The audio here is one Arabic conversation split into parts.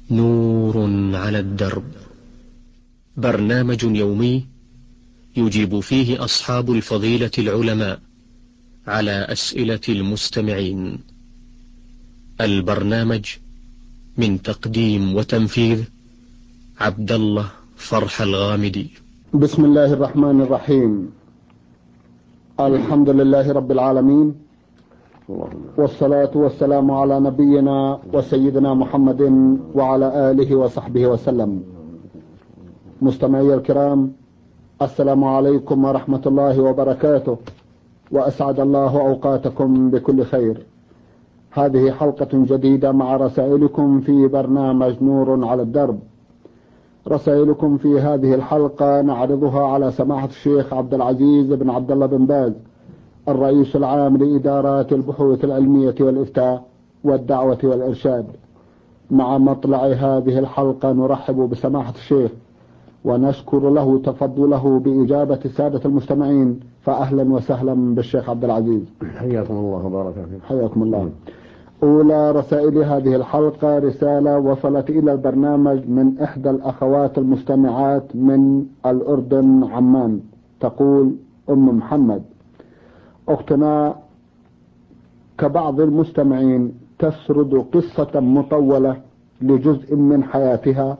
نور على الدرب، برنامج يومي يجيب فيه أصحاب الفضيلة العلماء على أسئلة المستمعين. البرنامج من تقديم وتنفيذ عبد الله فرح الغامدي. بسم الله الرحمن الرحيم. الحمد لله رب العالمين، والصلاة والسلام على نبينا وسيدنا محمد وعلى آله وصحبه وسلم. مستمعي الكرام، السلام عليكم ورحمة الله وبركاته، وأسعد الله أوقاتكم بكل خير. هذه حلقة جديدة مع رسائلكم في برنامج نور على الدرب. رسائلكم في هذه الحلقة نعرضها على سماحة الشيخ عبد العزيز بن عبد الله بن باز، الرئيس العام لإدارات البحوث العلمية والإفتاء والدعوة والإرشاد. مع مطلع هذه الحلقة نرحب بسماحة الشيخ ونشكر له تفضله بإجابة السادة المستمعين، فأهلا وسهلا بالشيخ عبد العزيز. حياكم الله وبارك فيكم. حياكم الله. أولى رسائل هذه الحلقة رسالة وصلت إلى البرنامج من إحدى الأخوات المستمعات من الأردن عمان. تقول أم محمد: أختنا كبعض المستمعين تسرد قصة مطولة لجزء من حياتها،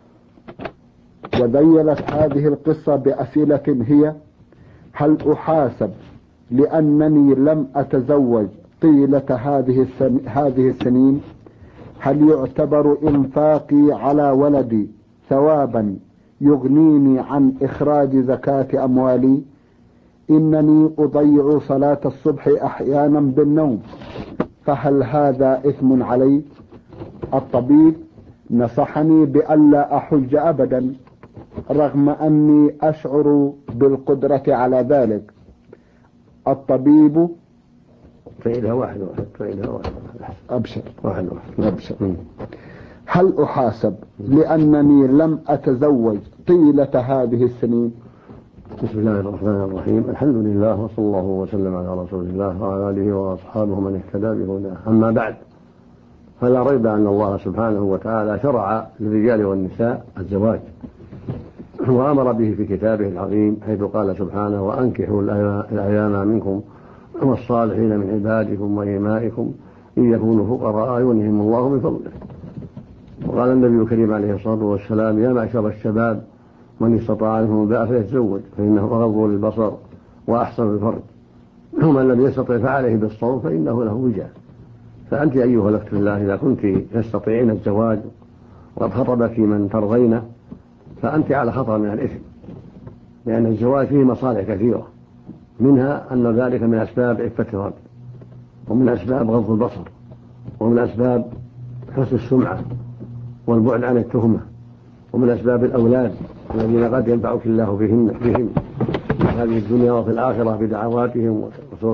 وذيلت هذه القصة بأسئلة هي: هل أحاسب لأنني لم أتزوج طيلة هذه السنين؟ هل يعتبر إنفاقي على ولدي ثوابا يغنيني عن إخراج زكاة أموالي؟ إنني أضيع صلاة الصبح أحيانا بالنوم، فهل هذا إثم علي؟ الطبيب نصحني بألا أحج أبدا رغم أني أشعر بالقدرة على ذلك. الطبيب فإذا واحد أبشر. واحد أبشر. هل أحاسب لأنني لم أتزوج طيلة هذه السنين؟ بسم الله الرحمن الرحيم. الحمد لله، وصلى الله وسلم على رسول الله وعلى آله وأصحابه من اهتدى بهداه. أما بعد، فلا ريب أن الله سبحانه وتعالى شرع للرجال والنساء الزواج، وأمر به في كتابه العظيم، حيث قال سبحانه: وأنكحوا الأيام منكم والصالحين من عبادكم وإمائكم إن يكونوا فقراء يغنيهم الله من فضله. وقال النبي الكريم عليه الصلاة والسلام: يا معشر الشباب من استطاع منكم الباء فليتزوج فإنه أغض للبصر وأحسن للفرج، ومن لم يستطع فعليه بالصوم فإنه له وجاء. فأنت أيها الأخت في الله، إذا كنت تستطيعين الزواج وقد خطبك من ترضين، فأنت على خطر من الإثم، لأن الزواج فيه مصالح كثيرة، منها أن ذلك من أسباب عفة الرجل، ومن أسباب غض البصر، ومن أسباب حسن السمعة والبعد عن التهمة، ومن أسباب الأولاد الذين قد ينفعك الله بهم في هذه الدنيا وفي الآخرة بدعواتهم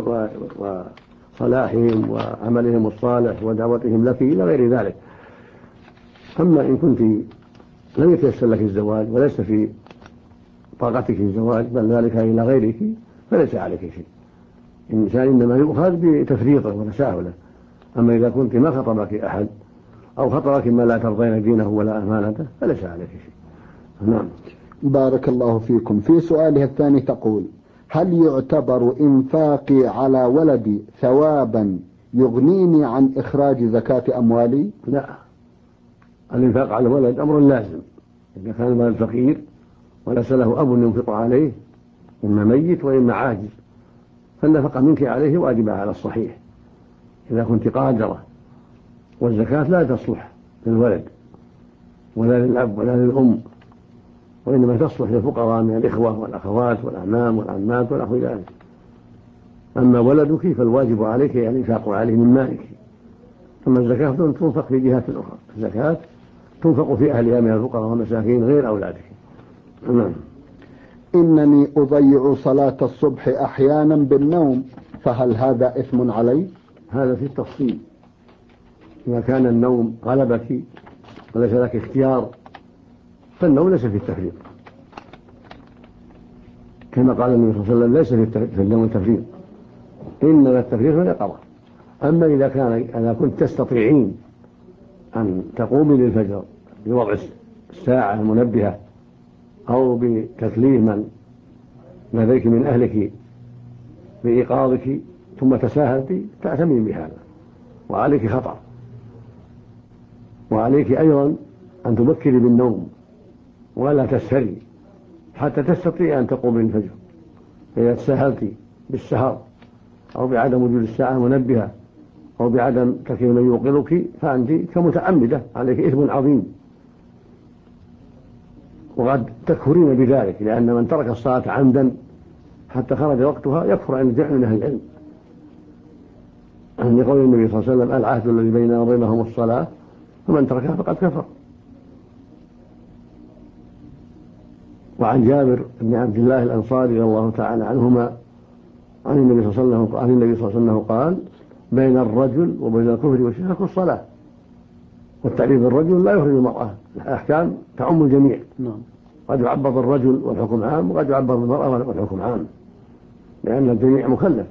وصلاحهم وعملهم الصالح ودعوتهم لك إلى غير ذلك. أما إن كنت لم يتيسر لك الزواج وليس في طاقتك الزواج، بل ذلك إلى غيرك، فليس عليك شيء. الإنسان إنما يؤخذ بتفريطه وتساهله. أما إذا كنت ما خطبك أحد أو خطبك ما لا ترضين دينه ولا أمانته فليس عليك شيء. نعم. بارك الله فيكم. في سؤالها الثاني تقول: هل يعتبر إنفاقي على ولدي ثوابا يغنيني عن إخراج زكاة أموالي؟ لا، الإنفاق على الولد أمر لازم. إذا كان الولد فقير وليس له أب ينفق عليه، إما ميت وإما عاجز، فالنفقة منك عليه واجبة على الصحيح إذا كنت قادرة. والزكاة لا تصلح للولد ولا للأب ولا للأم، وإنما تصلح للفقراء من الإخوة والأخوات والأعمام والعمات ونحو ذلك. أما ولدك فالواجب عليك الإنفاق عليه من مالك. أما الزكاة تنفق في جهات أخرى، الزكاة تنفق في أهلها من الفقراء والمساكين غير أولادك. نعم. إنني أضيع صلاة الصبح أحيانا بالنوم، فهل هذا إثم علي؟ هذا في التفصيل. إذا كان النوم غلبك وليس لك اختيار فالنوم ليس في التفريط، كما قال النبي صلى الله عليه وسلم: ليس في النوم التفريط، إنما التفريط في اليقظة. أما إذا كنت تستطيعين أن تقومي للفجر بوضع الساعة المنبهة أو بتكليف من لديك من أهلك بإيقاظك ثم تساهلت، تأتمين بهذا وعليك خطأ. وعليك أيضا أن تبكري بالنوم ولا تسهري حتى تستطيع أن تقوم الفجر. إذا تساهلت بالسهر أو بعدم وجود الساعة المنبهة أو بعدم تكليف من يوقظك فأنت كمتعمدة، عليك إثم عظيم، وقد تكفرين بذلك، لأن من ترك الصلاة عمدا حتى خرج وقتها يكفر عند جمع من أهل العلم، لقول النبي صلى الله عليه وسلم: العهد الذي بيننا وبينهم الصلاة فمن تركها فقد كفر. وعن جابر بن عبد الله الأنصاري رضي الله تعالى عنهما عن النبي صلى الله عليه وسلم قال: بين الرجل وبين الكفر والشرك الصلاة. والتعريف بالرجل لا يخرج المرأة، الأحكام تعم الجميع، قد يعبر الرجل والحكم عام، وقد يعبر المرأة والحكم عام، لأن الجميع مكلف.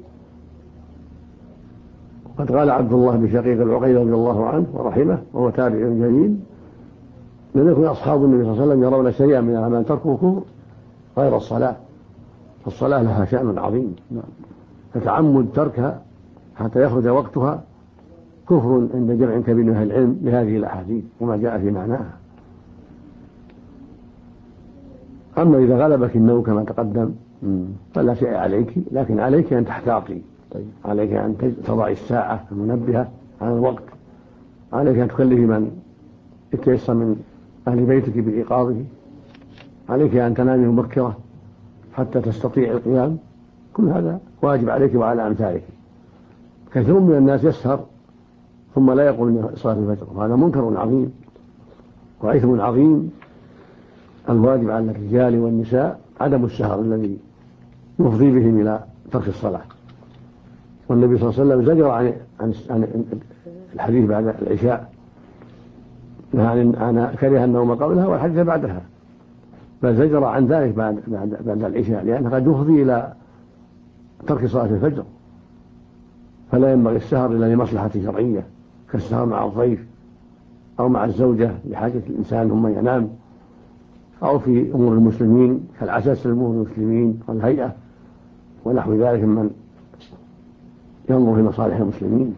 وقد قال عبد الله بن شقيق العقيل رضي الله عنه ورحمه وهو تابع جليل: لم يكن أصحاب النبي صلى الله عليه وسلم يرون شيئا من الأعمال تركه كفر غير الصلاة، فالصلاة لها شأن عظيم، فتعمد تركها حتى يخرج وقتها كفر عند جمع كبير من أهل العلم لهذه الأحاديث وما جاء في معناها. أما إذا غلبك النوم كما تقدم فلا شيء عليك، لكن عليك أن تحتاطي. عليك أن تضعي الساعة المنبهة على الوقت، عليك أن تكلفي من يتيسر من أهل بيتك بإيقاظه، عليك أن تنامي مبكرة حتى تستطيع القيام. كل هذا واجب عليك وعلى أمثالك. كثير من الناس يسهر ثم لا يقوم صلاة الفجر، وهذا منكر عظيم وإثم عظيم. الواجب على الرجال والنساء عدم السهر الذي يفضي بهم إلى ترك الصلاة. والنبي صلى الله عليه وسلم زجر عن الحديث بعد العشاء، أنا كره النوم قبلها والحديث بعدها، بل زجر عن ذلك بعد العشاء، لأنه قد يفضي إلى ترك صلاة الفجر. فلا ينبغي السهر إلا لمصلحة شرعية، كالسهر مع الضيف أو مع الزوجة لحاجة الإنسان ثم ينام، أو في أمور المسلمين كالعساس لأمور المسلمين والهيئة ونحو ذلك من ينظر في مصالح المسلمين.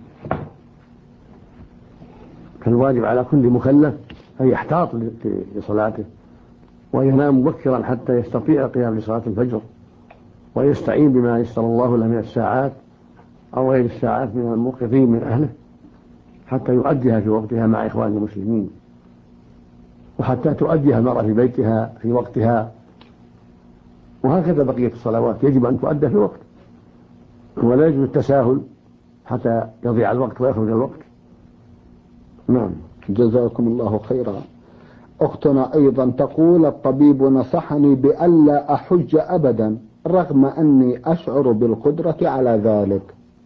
فالواجب على كل مكلف أن يحتاط لصلاته وينام مبكرا حتى يستطيع القيام لصلاة الفجر، ويستعين بما يسر الله له من الساعات أو غير الساعات من الموقظين من أهله حتى يؤديها في وقتها مع إخوان المسلمين، وحتى تؤديها المرأة في بيتها في وقتها. وهكذا بقية الصلوات يجب أن تؤدى في وقت، ولا يجب التساهل حتى يضيع الوقت ويخرج الوقت. نعم. جزاكم الله خيرا. أختنا أيضا تقول: الطبيب نصحني بألا أحج أبدا رغم أني أشعر بالقدرة على ذلك.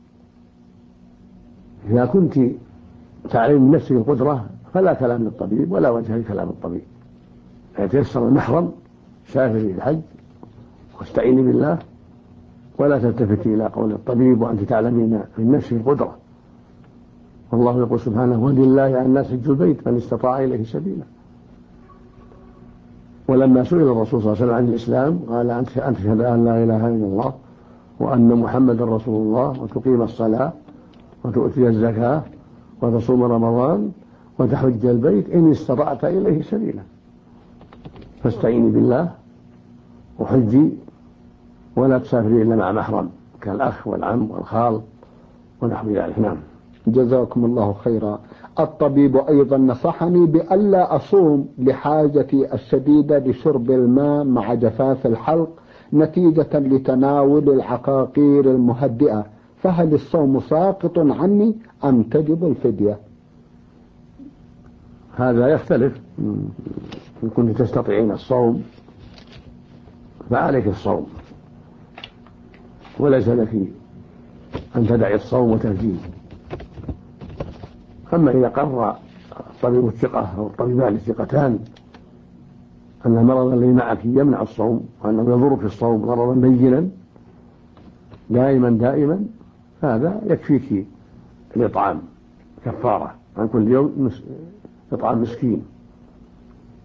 إذا كنت تعلم من نفسك القدرة فلا كلام للطبيب ولا وجه لكلام الطبيب. يتيسر المحرم سافري الحج واستعيني بالله، ولا تلتفتي إلى قول الطبيب وأنت تعلمين من نفسك القدرة. والله يقول سبحانه: ولله على الناس حج البيت من استطاع إليه سبيلا. ولما سئل الرسول صلى الله عليه وسلم عن الإسلام قال: أن تشهد أن لا إله إلا الله وأن محمد رسول الله وتقيم الصلاة وتؤتي الزكاة وتصوم رمضان وتحج البيت إن استطعت إليه سبيلا. فاستعيني بالله وحجي، ولا تسافري إلا مع محرم كالأخ والعم والخال ونحو ذلك. نعم. جزاكم الله خيرا. الطبيب أيضا نصحني بألا أصوم لحاجتي الشديدة لشرب الماء مع جفاف الحلق نتيجة لتناول العقاقير المهدئة، فهل الصوم ساقط عني أم تجب الفدية؟ هذا يختلف. إن كنت تستطيعين الصوم فعليك الصوم، وليس لك أن تدعي الصوم وترجيه. أما إذا قرر الطبيب الثقة أو الطبيبان الثقتان أن المرض الذي معك يمنع الصوم وأنه يضر في الصوم ضررا بينا دائما، هذا يكفيك الإطعام كفارة عن كل يوم إطعام مسكين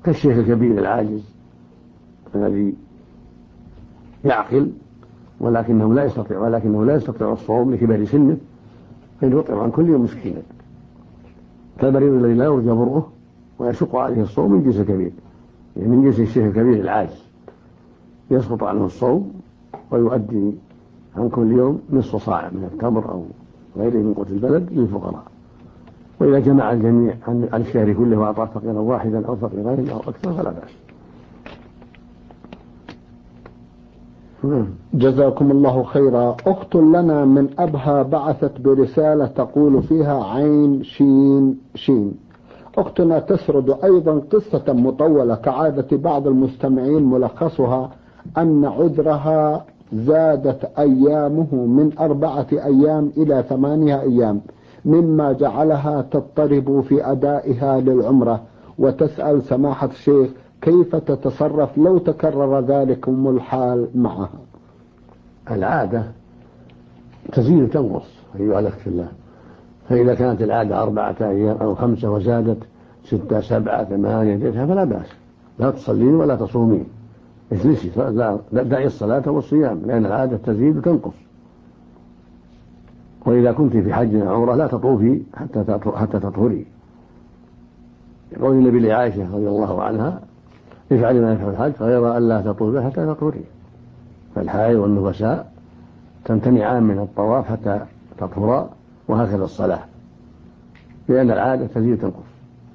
كالشيخ الكبير العاجز الذي يعقل ولكنه لا يستطيع الصوم لكبر سنه، فإنه يطعم عن كل يوم مسكينا. كالمريض الذي لا يرجى برؤه ويشق عليه الصوم من جنس الكبير، يعني من جنس الشيخ الكبير العاجز، يسقط عنه الصوم ويؤدي عن كل يوم نصف صاع من التمر أو غيره من قوت البلد للفقراء. وإذا جمع الجميع عن الشهر كله وأعطى فقيرا واحدا أو فقيرين أو أكثر فلا بأس. جزاكم الله خيرا. أخت لنا من أبها بعثت برسالة تقول فيها عين شين شين. أختنا تسرد أيضا قصة مطولة كعادة بعض المستمعين، ملخصها أن عذرها زادت أيامه من 4 أيام إلى 8 أيام، مما جعلها تضطرب في أدائها للعمرة، وتسأل سماحة الشيخ كيف تتصرف لو تكرر ذلكم الحال معها. العادة تزيد وتنقص أيها الأخ في الله، فإذا كانت العادة 4 أيام أو 5 وزادت 6 7 8 فلا بأس، لا تصلين ولا تصومين، اجلسي دعي الصلاة والصيام، لأن العادة تزيد وتنقص. وإذا كنت في حج أو عمرة لا تطوفي حتى تطهري، يقول النبي لعائشة رضي الله عنها افعلي ما يفعل الحج غير أن لا تطوفي حتى تطهري. فالحائض والنفساء تمتنعان من الطواف حتى تطهرا، وهكذا الصلاة، لأن العادة تزيد وتنقص.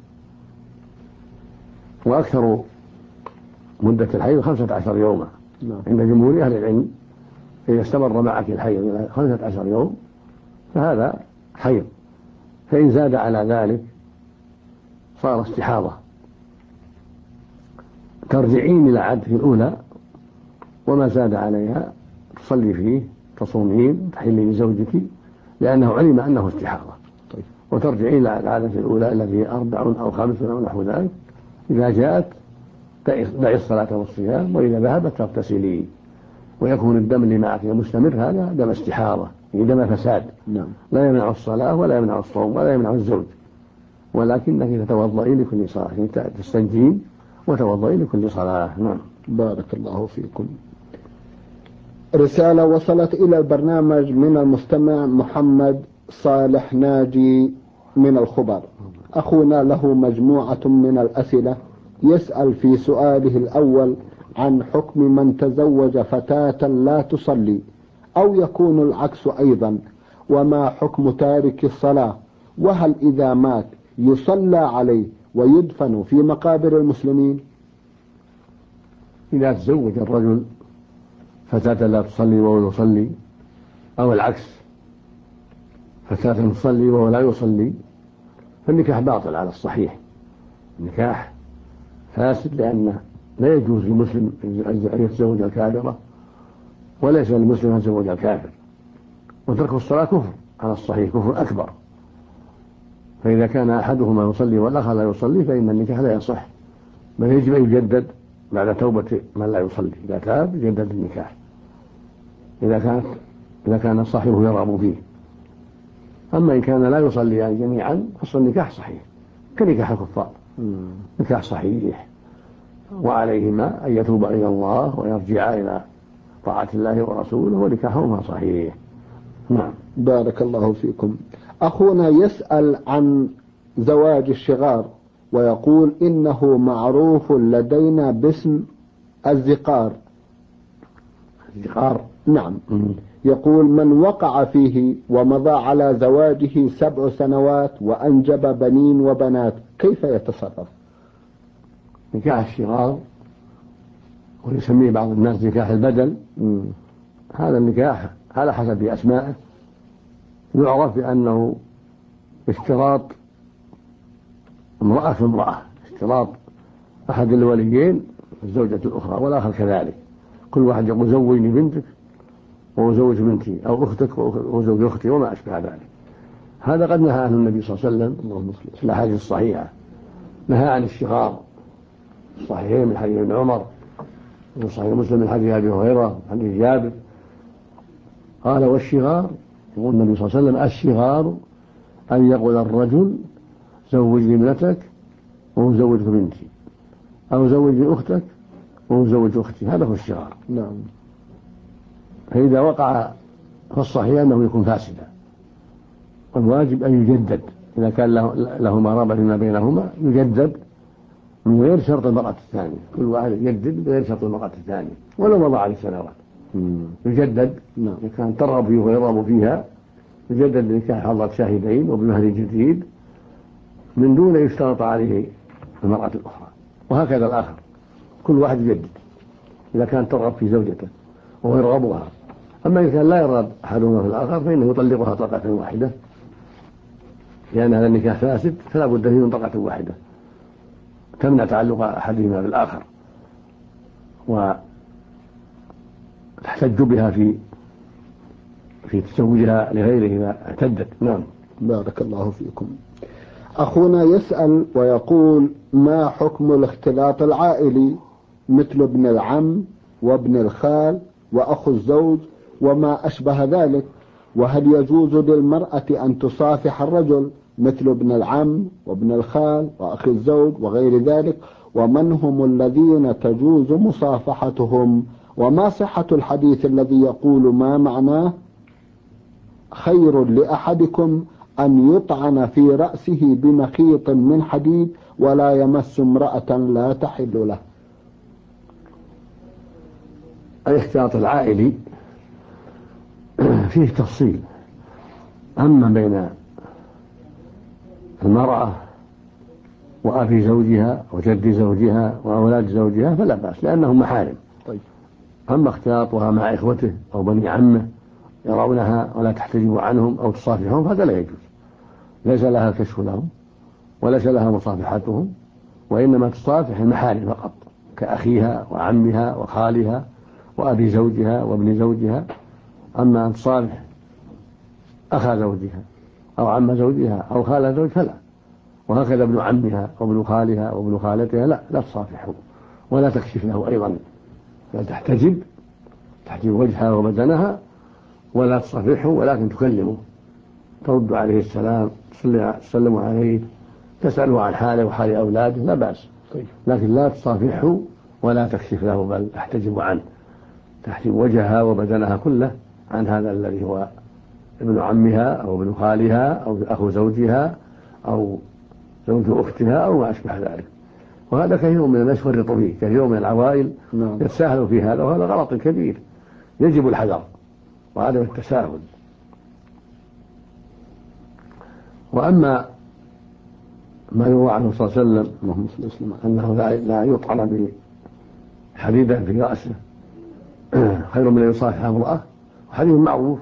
وأكثر مدة الحيض 15 يوما عند جمهور أهل العلم. إذا استمر معك الحيض إلى 15 يوم فهذا حيض، فإن زاد على ذلك صار استحاضة، ترجعين إلى عادتك الأولى، وما زاد عليها تصلي فيه، تصومين، تحلي لزوجك لأنه علم أنه استحاضة، وترجعين إلى العادة الأولى التي هي 4 أو 5 أو نحو ذلك. إذا جاءت دعي الصلاة والصيام، وإذا ذهبت تغتسلي، ويكون الدم اللي معك مستمر هذا دم استحاضة، دم فساد، لا يمنع الصلاة ولا يمنع الصوم ولا يمنع الزوج، ولكنك تتوضئين لكل صلاة، تستنجين وتوضئين لكل صلاة. نعم. بارك الله فيكم. رسالة وصلت إلى البرنامج من المستمع محمد صالح ناجي من الخبر. أخونا له مجموعة من الأسئلة، يسأل في سؤاله الأول عن حكم من تزوج فتاة لا تصلي، أو يكون العكس أيضا، وما حكم تارك الصلاة، وهل إذا مات يصلى عليه ويدفن في مقابر المسلمين؟ إذا تزوج الرجل فتاة لا تصلي وهو يصلي، أو العكس فتاة تصلي وهو لا يصلي، فالنكاح باطل على الصحيح، النكاح فاسد، لأنه لا يجوز للمسلم أن يتزوج الكافرة، وليس للمسلم أن يتزوج الكافر. وترك الصلاة كفر على الصحيح، كفر أكبر. فإذا كان أحدهما يصلي والآخر لا يصلي فإن النكاح لا يصح، بل يجب أن يجدد بعد توبة من لا يصلي. إذا تاب يجدد النكاح إذا كان صاحبه يرغب فيه. أما إن كان لا يصلي يعني جميعا فالنكاح صحيح كنكاح الكفار، نكاح صحيح، وعليهما أن يتوبا إلى الله ويرجعا إلى طاعة الله ورسوله، ونكاحهما صحيح. نعم. بارك الله فيكم. أخونا يسأل عن زواج الشغار، ويقول إنه معروف لدينا باسم الزقار. الزقار؟ نعم. يقول من وقع فيه ومضى على زواجه 7 سنوات وأنجب بنين وبنات كيف يتصرف؟ نكاح الشغار، ويسميه بعض الناس نكاح البدل، هذا النكاح على حسب أسمائه يعرف بأنه اشتراط امرأة في امرأة، اشتراط أحد الوليين الزوجة الأخرى والآخر كذلك، كل واحد يقول زوجني بنتك وزوج بنتي، أو أختك وزوج أختي، وما أشبه ذلك. هذا قد نهى عنه النبي صلى الله عليه وسلم في الأحاديث الصحيحة، نهى عن الشغار الصحيحين من حديث ابن عمر ومن صحيح مسلم من حديث أبي هريرة ومن حديث جابر. قال والشغار، يقول النبي صلى الله عليه وسلم الشغار أن يقول الرجل زوجني ابنتك وزوجك بنتي، أو زوج أختك وزوج أختي، هذا هو الشغار. نعم. فإذا وقع فالصحيح أنه يكون فاسدا، والواجب أن يجدد إذا كان لهما رابع فيما بينهما، يجدد من غير شرط المرأة الثانية، كل واحد يجدد بغير شرط المرأة الثانية ولو مضى عليه سنوات. يجدد إذا كان ترغب فيه ويرغب فيها، يجدد بنكاح حضرة شاهدين وبمهر جديد من دون يشترط عليه المرأة الأخرى، وهكذا الآخر كل واحد يجدد إذا كان ترغب في زوجته وهو يرغبها. أما إذا كان لا يرغب أحدهما في الآخر فإنه يطلقها طلقة واحدة، لأن هذا النكاح فاسد، فلا بد فيه من طلقة واحدة تمنع تعلق أحدهما بالآخر، وتحتج بها في تزوجها لغيره إذا اعتدت. نعم. بارك الله فيكم. أخونا يسأل ويقول: ما حكم الاختلاط العائلي مثل ابن العم وابن الخال وأخو الزوج وما أشبه ذلك؟ وهل يجوز للمرأة أن تصافح الرجل مثل ابن العم وابن الخال وأخي الزوج وغير ذلك؟ ومن هم الذين تجوز مصافحتهم؟ وما صحة الحديث الذي يقول ما معناه: خير لأحدكم أن يطعن في رأسه بمخيط من حديد ولا يمس امرأة لا تحل له؟ الاختلاط العائلي فيه تفصيل، أما بين المرأة وأبي زوجها وجد زوجها وأولاد زوجها فلا بأس لأنهم محارم. طيب. أما اختلاطها مع إخوته أو بني عمه يرونها ولا تحتجب عنهم أو تصافحهم فهذا لا يجوز، ليس لها الكشف لهم وليس لها مصافحتهم، وإنما تصافح المحارم فقط كأخيها وعمها وخالها وأبي زوجها وابن زوجها. أما أن تصافح أخا زوجها أو عم زوجها أو خال زوج فلا، وهكذا ابن عمها وابن خالها وابن خالتها لا تصافحه ولا تكشف له أيضا، لا تحتجب وجهها وبدنها ولا تصافحه، ولكن تكلمه، ترد عليه السلام، تسلم عليه، تسأله عن حاله وحال أولاده، لا بأس. لكن لا تصافحه ولا تكشف له، بل تحتجب عنه، تحجب وجهها وبدنها كله عن هذا الذي هو ابن عمها أو ابن خالها أو أخو زوجها أو زوج أختها أو ما أشبه ذلك. وهذا كثير من الناس يفرط فيه، كثير من العوائل يتساهلوا في هذا، وهذا غلط كبير يجب الحذر وعدم التساهل. وأما ما يروى عنه صلى الله عليه وسلم أنه لا يطعن بحديدة في رأسه خير من أن يصافح امرأة، حديث معروف،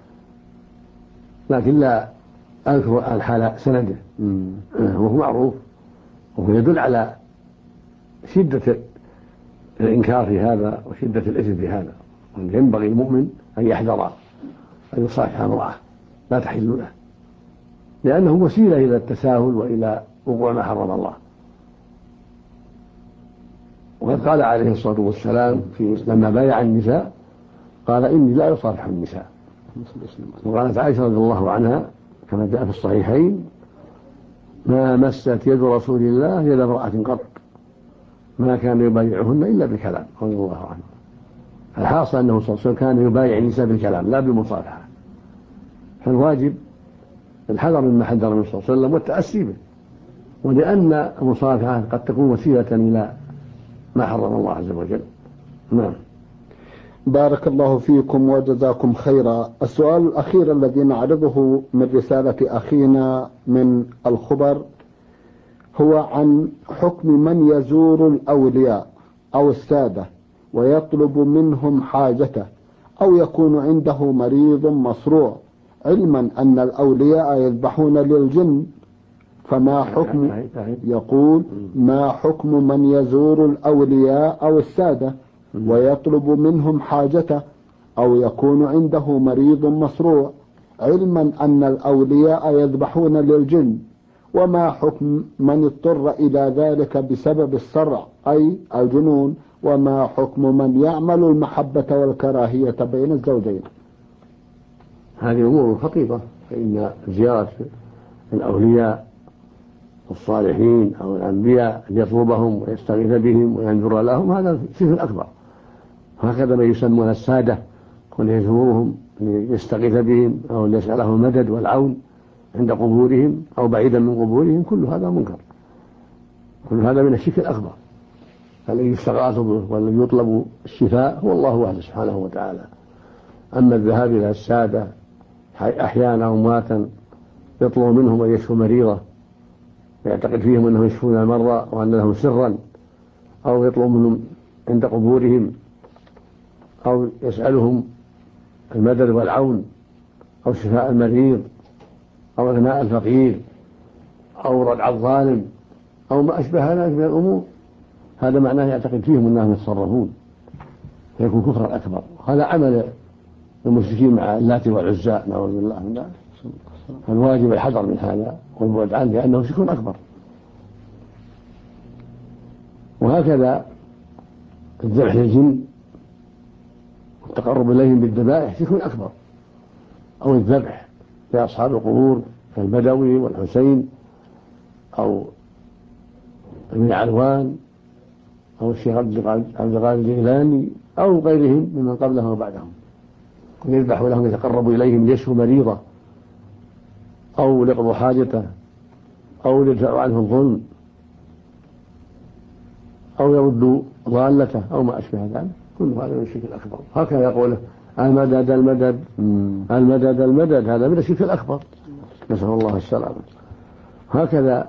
لكن لا أذكر الحالة سنده، وهو معروف، وهو يدل على شدة الإنكار في هذا وشدة الإثم في هذا، وأن ينبغي المؤمن أن يحذر أن يصافح امرأة لا تحل له، لأنه وسيلة إلى التساهل وإلى وقوع ما حرم الله. وقد قال عليه الصلاة والسلام لما بايع النساء قال: إني لا أصافح النساء. وقالت عائشة رضي الله عنها كما جاء في الصحيحين: ما مست يد رسول الله يد امرأة قط، ما كان يبايعهن إلا بالكلام، رضي الله عنه. الحاصل أنه صلى الله عليه وسلم كان يبايع النساء بالكلام لا بالمصافحة، فالواجب الحذر مما حذر النبي صلى الله عليه وسلم والتأسي به، ولأن المصافحة قد تكون وسيلة إلى ما حرم الله عز وجل. نعم. بارك الله فيكم وجزاكم خيرا. السؤال الأخير الذي نعرضه من رسالة أخينا من الخبر هو عن حكم من يزور الأولياء أو السادة ويطلب منهم حاجته، أو يكون عنده مريض مصروع، علما أن الأولياء يذبحون للجن، فما حكم، يقول: ما حكم من يزور الأولياء أو السادة ويطلب منهم حاجته، أو يكون عنده مريض مصروع، علما أن الأولياء يذبحون للجن؟ وما حكم من اضطر إلى ذلك بسبب الصرع أي الجنون؟ وما حكم من يعمل المحبة والكراهية بين الزوجين؟ هذه أمور خطيرة، فإن زيارة الأولياء الصالحين أو الأنبياء أن يطلبهم ويستغيث بهم وينذر لهم، هذا شرك أكبر. هكذا ما يسمون السادة كن يزورهم ليستغيث بهم أو يسألهم المدد والعون عند قبورهم أو بعيدا من قبورهم، كل هذا منكر، كل هذا من الشرك الأكبر. الذي يستغاث به والذي يطلب الشفاء هو الله وحده سبحانه وتعالى. أما الذهاب إلى السادة أحيانا أو أمواتا يطلب منهم أن يشفوا مريضة ويعتقد فيهم أنهم يشفون المرضى وأن لهم سرا، أو يطلب منهم عند قبورهم، أو يسألهم المدد والعون أو شفاء المريض أو إغناء الفقير أو ردع الظالم أو ما أشبه ذلك من الأمور، هذا معناه يعتقد فيهم أنهم يتصرفون، فيكون كفرا أكبر. هذا عمل المشركين مع اللات والعزى، نعوذ بالله من ذلك. فالواجب الحذر من هذا والبعد عنه لأنه شرك أكبر. وهكذا الذبح للجن والتقرب إليهم بالذبائح شرك أكبر، أو الذبح لأصحاب القبور كالبدوي والحسين أو ابن علوان أو الشيخ عبد القادر الجيلاني أو غيرهم ممن قبلهم وبعدهم، يذبحوا لهم يتقربوا إليهم ليشفوا مريضة أو ليقضوا حاجته أو يدفعوا عنه الظلم أو يردوا ضالته أو ما أشبه ذلك، كل هذا من الشرك الأكبر. هكذا يقوله المدد المدد المدد المدد، هذا من الشرك الأكبر، نسأل الله السلامة. هكذا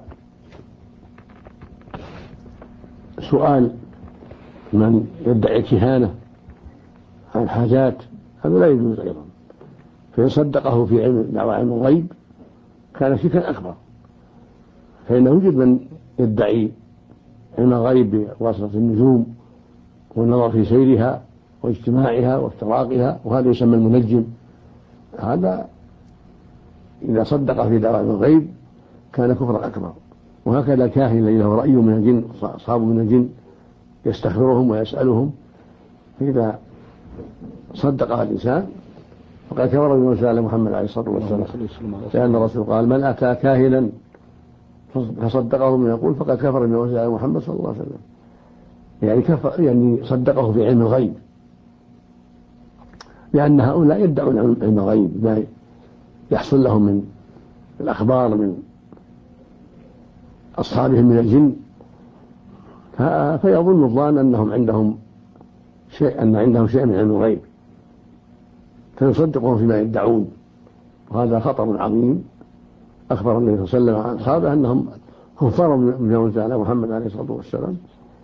سؤال من يدعي كهانة عن حاجات هذا لا يجوز أيضا، فإن صدقه في علم دعوى علم الغيب كان شركا أكبر، فإنه يوجد من يدعي علم الغيب بواسطة النجوم والنظر في سيرها واجتماعها وافتراقها، وهذا يسمى المنجم. هذا إذا صدق في دعوى علم الغيب كان كفرا أكبر. وهكذا الكاهن الذي له رأي من الجن أصحاب من الجن يستخبرهم ويسألهم، فإذا صدقها الإنسان فقد كفر بما أنزل على محمد عليه الصلاة والسلام، لأن الرسول قال من أتى كاهنا فصدقه من يقول فقد كفر بما أنزل على محمد صلى الله عليه وسلم، يعني كفر، يعني صدقه في علم الغيب، لأن هؤلاء يدعون علم الغيب ما يحصل لهم من الأخبار من أصحابهم من الجن، فيظن الظان أنهم عندهم شيء، أن عندهم شيء من علم الغيب فيصدقهم فيما يدعون، وهذا خطر عظيم. أخبر النبي صلى الله عليه وسلم عن أصحابه أنهم كفار بما أنزل على محمد عليه الصلاة والسلام.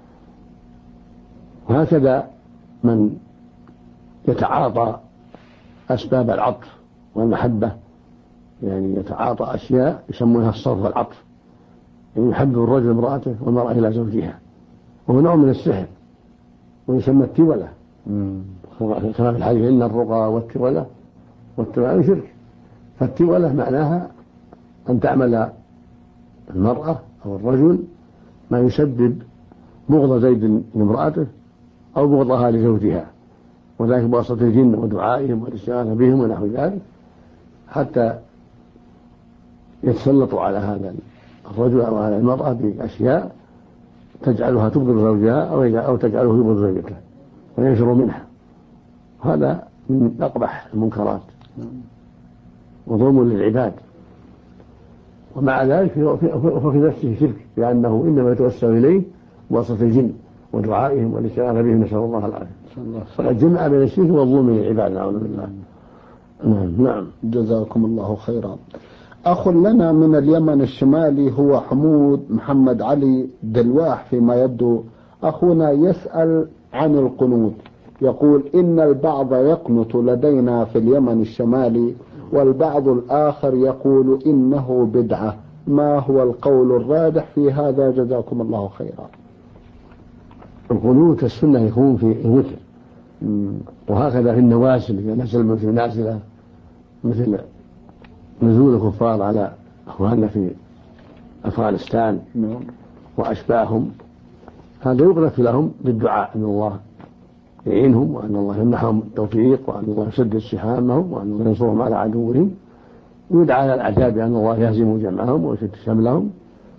وهكذا من يتعاطى أسباب العطف والمحبة، يعني يتعاطى أشياء يسمونها الصرف والعطف، يعني يحبب الرجل امرأته والمرأة إلى زوجها، وهو نوع من السحر ويسمى التولة، كما في الحديث إن الرقى والتولة شرك. فالتولة معناها أن تعمل المرأة أو الرجل ما يسبب بغض زيد لامرأته أو بغضها لزوجها، وذلك بواسطة الجن ودعائهم والاستغاثة بهم ونحو ذلك، حتى يتسلطوا على هذا الرجل أو على المرأة بأشياء تجعلها تبغض زوجها أو تجعله يبغض زوجته وينفر منها. هذا من أقبح المنكرات وظلم للعباد، ومع ذلك ففي نفسه شرك، لأنه إنما يتوسل إليه بواسطة الجن ودعائهم والاستغاثة بهم، نسأل الله العافية. فقد جمع بين الشرك والظلم للعباد، نعوذ بالله. نعم، جزاكم الله خيرا. أخ لنا من اليمن الشمالي هو حمود محمد علي دلواح فيما يبدو، أخونا يسأل عن القنوت، يقول إن البعض يقنط لدينا في اليمن الشمالي والبعض الآخر يقول إنه بدعة، ما هو القول الراجح في هذا؟ جزاكم الله خيرا. القنوت السنة يكون في الوتر، وهكذا في النوازل إذا نزل مثل نازلة مثل نزول الكفار على أخواننا في أفغانستان وأشباههم، هذا يقنط لهم بالدعاء أن الله يعينهم وأن الله يمنحهم التوفيق وأن الله يسدد سحامهم وأن الله ينصرهم على عدوهم، ويدعى على الأعداء بأن الله يهزم جمعهم ويشتت شملهم،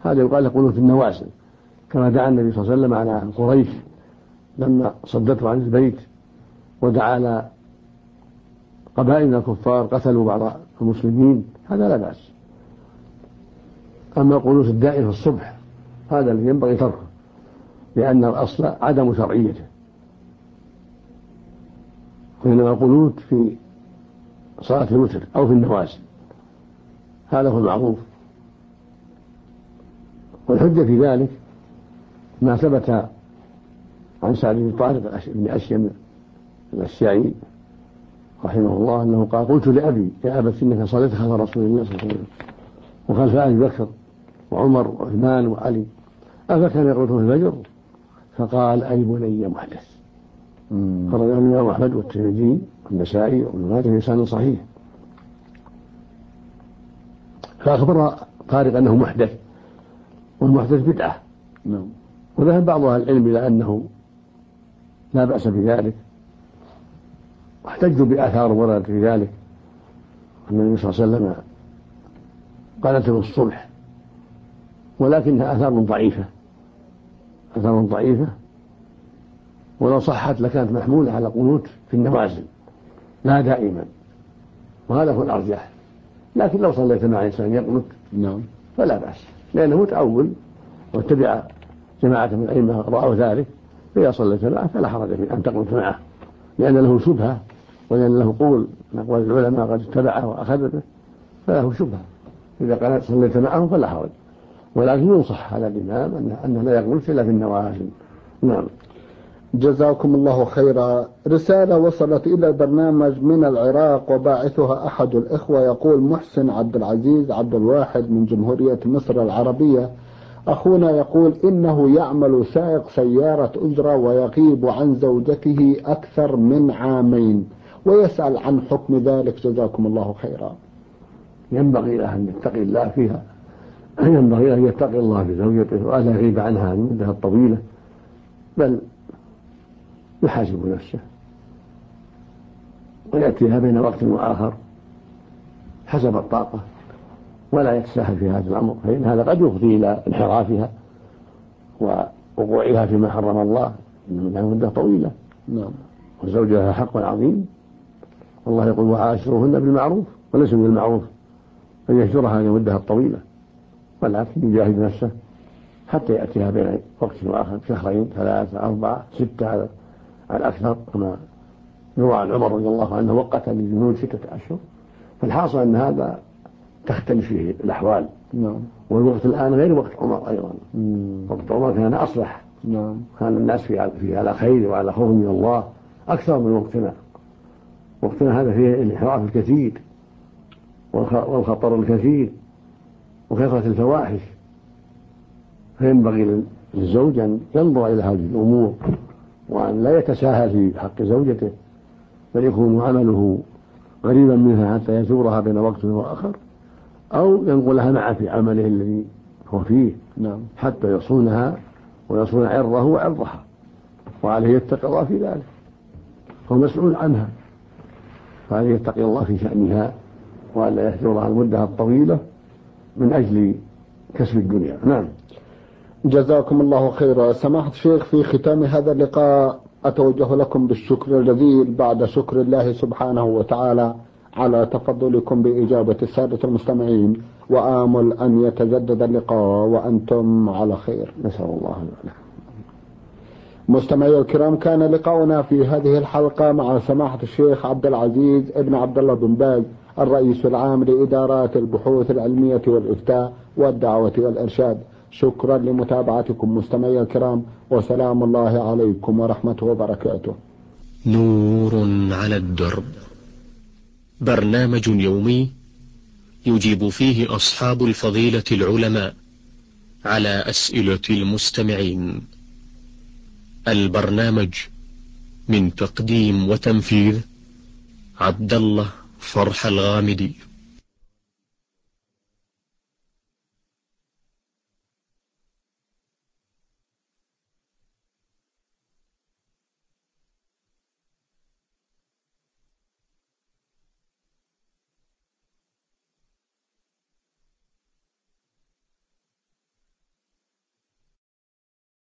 هذا يقال له قنوت النوازل، كما دعا النبي صلى الله عليه وسلم على قريش لما صدته عن البيت، ودعا على قبائل من الكفار قتلوا بعض المسلمين، هذا لا بأس. أما القنوت الدائم في الصبح هذا الذي ينبغي تركه، لأن الأصل عدم شرعيته، وإنما القنوت في صلاة الوتر أو في النوازل، هذا هو المعروف. والحجة في ذلك ما ثبت عن سعد بن طارق بن أشيم الأشيعي رحمه الله أنه قال: قلت لأبي يا أبت إنك صليت خلف رسول الله صلى الله عليه وسلم وخلف أبي بكر وعمر وعثمان وعلي، أفكان يقول في الفجر؟ فقال: أي بني محدث. خرج الإمام أحمد والترمذي والنسائي وابن ماجه بإسناد صحيح. فأخبر طارق أنه محدث، والمحدث بدعة. وذهب بعض أهل العلم إلى أنه لا بأس بذلك، واحتجوا بآثار وردت في ذلك، أن النبي صلى الله عليه وسلم قالت في الصبح، ولكنها آثار ضعيفة، ولو صحت لكانت محمولة على قنوت في النوازل لا دائما، وهذا هو الأرجح. لكن لو صليت مع إنسان يقنت فلا بأس، لأنه متأول واتبع جماعة من الأئمة رأوا ذلك، فإذا صليت معه فلا حرج في أن تقنت معه، لأن له شبهة، ولأن له قول من أقوال العلماء قد اتبعه وأخذ به، فله شبهة. إذا صليت معه فلا حرج، ولكن ينصح على الإمام أنه لا يقنت إلا في النوازل. نعم. جزاكم الله خيرا. رسالة وصلت إلى البرنامج من العراق، وباعثها أحد الإخوة يقول: محسن عبد العزيز عبد الواحد من جمهورية مصر العربية. أخونا يقول إنه يعمل سائق سيارة أجرة ويغيب عن زوجته أكثر من عامين، ويسأل عن حكم ذلك، جزاكم الله خيرا. ينبغي له أن يتقي الله فيها، ينبغي له أن يتقي الله في زوجته وألا يغيب عنها المدة الطويلة، بل يحاسب نفسه ويأتيها بين وقت وآخر حسب الطاقة، ولا يتساهل في هذا الأمر، فإن هذا قد يفضي إلى انحرافها ووقوعها فيما حرم الله، إنه مدة طويلة. وزوجها حق عظيم، والله يقول: وعاشروهن بالمعروف، وليس بالمعروف أن يهجرها هذه المدة الطويلة، ولكن يجاهد نفسه حتى يأتيها بين وقت وآخر، 2 3 4 6 على الأكثر، كما يروى عن عمر رضي الله عنه وقت للجنود 6 أشهر. فالحاصل أن هذا تختلف فيه الأحوال. والوقت الآن غير وقت عمر أيضا. وقت عمر كان أصلح، كان الناس فيه على خير وعلى خوف من الله أكثر من وقتنا. وقتنا هذا فيه الانحراف الكثير والخطر الكثير وكثرة الفواحش، فينبغي للزوج أن ينظر إلى هذه الأمور، وأن لا يتساهل في حق زوجته، بل يكون عمله قريبا منها حتى يزورها بين وقت وآخر، أو ينقلها معه في عمله الذي هو فيه، حتى يصونها ويصون عرضه وعرضها، وعليه يتقي الله في ذلك، هو مسؤول عنها، فعليه يتقي الله في شأنها، وألا يهجرها المدة الطويلة من أجل كسب الدنيا. نعم. جزاكم الله خيرا. سماحة الشيخ، في ختام هذا اللقاء أتوجه لكم بالشكر الجزيل بعد شكر الله سبحانه وتعالى على تفضلكم بإجابة السادة المستمعين، وآمل أن يتجدد اللقاء وأنتم على خير، نسأل الله لكم. مستمعي الكرام، كان لقاؤنا في هذه الحلقة مع سماحة الشيخ عبد العزيز ابن عبد الله بن باز، الرئيس العام لإدارات البحوث العلمية والإفتاء والدعوة والإرشاد. شكرا لمتابعتكم مستمعي الكرام، وسلام الله عليكم ورحمته وبركاته. نور على الدرب، برنامج يومي يجيب فيه أصحاب الفضيلة العلماء على أسئلة المستمعين. البرنامج من تقديم وتنفيذ عبد الله فرح الغامدي.